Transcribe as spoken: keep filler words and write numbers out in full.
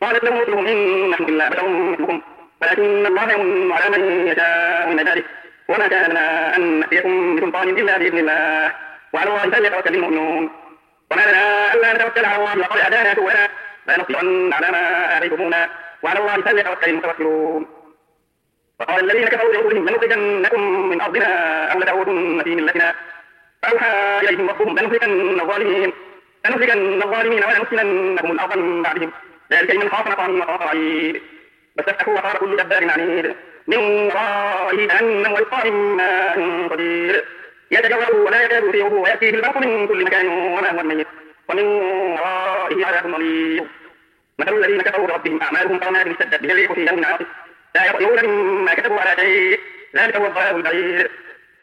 قالت لهم رسلهم إن نحن إلا بشر مثلكم ولكن الله يمن على من يشاء من عباده وما كان لنا أن نأتيكم بسلطان إلا بإذن الله وعلى الله فليتوكل المؤمنون وما لنا ألا نتوكل على الله وقد هدانا سبلنا فنصبرن على ما آتيتمونا وعلى الله فليتوكل المتوكلون. وقال الذين كفروا لرسلهم لنخرجنكم من أرضنا أو لتعودن في ملتنا فأوحى إليهم ربهم لنهلكن الظالمين لنهلكن الظالمين ولنسكننكم الأرض من بعدهم ذلك لمن خاف مقامي وخاف وعيد فاستفتحوا وقال كل جبار عنيد من ورائه جهنم ويسقى من ماء صديد يتجرعه ولا يكاد يسيغه ويأتيه البرق من كل مكان وما هو الميت ومن ورائه عذاب غليظ. مثل الذين كفروا بربهم أعمالهم كرماد اشتدت به الريح في يوم عاصف لا يرجعون مما كتبوا على شيء ذلك هو الضلال البعيد.